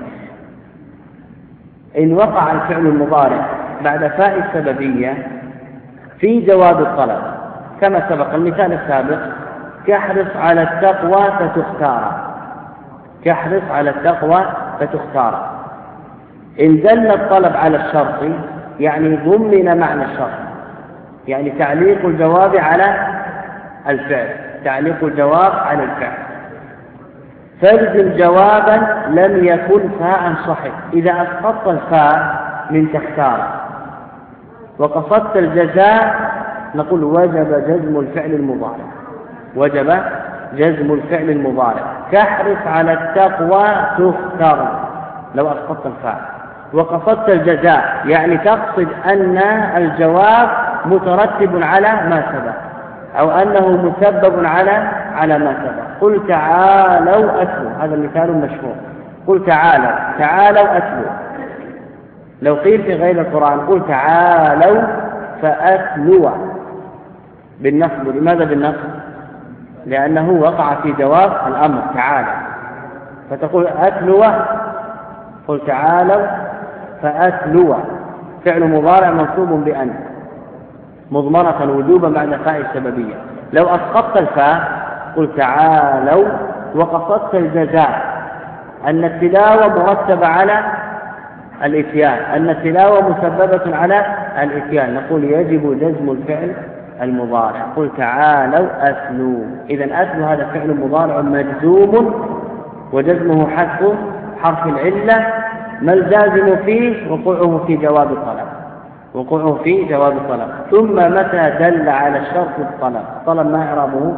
Speaker 1: إن وقع الفعل المضارع بعد فاء السببية في جواب الطلب كما سبق المثال السابق: كاحرص على التقوى فتختار، كاحرص على التقوى فتختار. إن دل الطلب على الشرط يعني ضمن معنى الشرط، يعني تعليق الجواب على الفعل، تعليق الجواب على الفعل، فالزم جوابا لم يكن فاء صحب. إذا أسقطت الفاء من تختار وقصدت الجزاء نقول وجب جزم الفعل المضارع، وجب جزم الفعل المضارع. كاحرص على التقوى تختار لو أسقطت الفاء، وقصدت الجزاء يعني تقصد أن الجواب مترتب على ما سبق أو أنه مسبب على ما سبق. قل تعالوا أتلوا، هذا مثال مشهور. قل تعالوا أتلوا. لو قيل في غير القرآن قل تعالوا فأتلوا بالنصب. لماذا بالنصب؟ لأنه وقع في جواب الأمر تعالى، فتقول أتلوا، قل تعالوا فأتلوا، فعل مضارع منصوب بأن مضمرة وجوبا بعد فاء السببية. لو أسقطت الفاء قل تعالوا وقصدت الجزاء أن التلاوة مرتبة على الإتيان، أن التلاوة مسببة على الإتيان، نقول يجب جزم الفعل المضارع. قل تعالوا أتلوا. إذن أتلوا هذا فعل مضارع مجزوم وجزمه حذف حرف العلة، ما الجازم فيه؟ وقوعه في جواب الطلب، وقوعه في جواب الطلب. ثم متى دل على الشرط الطلب. طلب ما إعرابه؟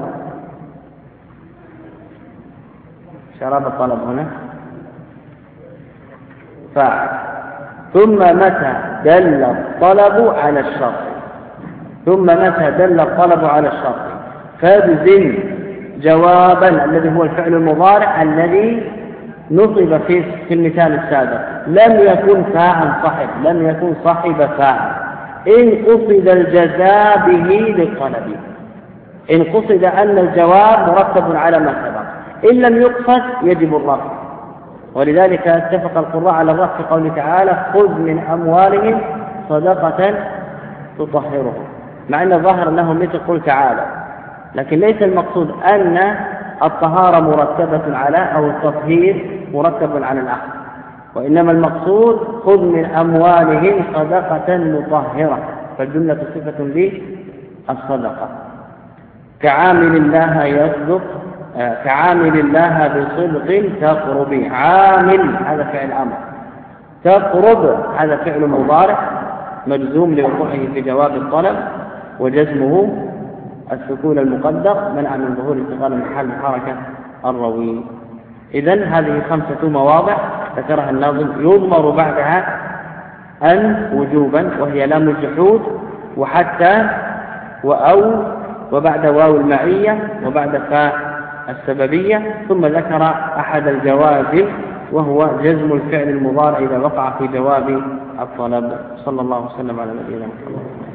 Speaker 1: شراب الطلب هنا فاعل. ثم متى دل الطلب على الشرط، ثم متى دل الطلب على الشرط فاجزم جوابا الذي هو الفعل المضارع الذي نصب في المثال السابق لم يكن فاعل صحب، لم يكن صاحب فاعل إن قصد الجزاء به للطلب، إن قصد أن الجواب مرتب على ما سبق. إن لم يقصد يجب الرفع، ولذلك اتفق القراء على الرفع في قوله تعالى خذ من أموالهم صدقة تطهرهم، مع أن الظاهر أنه مثل قل تعالى، لكن ليس المقصود أن الطهارة مرتبة على أو التطهير مرتب على الأخذ، وإنما المقصود خذ من أموالهم صدقة مطهرة، فالجملة صفة للصدقة. كعامل الله يصدق، كعامل الله بصدق تقرب، عامل هذا فعل أمر، تقرب هذا فعل مضارع مجزوم لوقوعه في جواب الطلب وجزمه السكون المقدر منع من ظهور استقلال محل الحركة الروي. إذن هذه 5 مواضع ذكرها الناظم يضمر بعدها أن وجوبا وهي لام الجحود وحتى وأو وبعد واو المعية وبعد فاء السببية، ثم ذكر أحد الجوازم وهو جزم الفعل المضارع إذا وقع في جواب الطلب. صلى الله وسلم على نبينا محمد.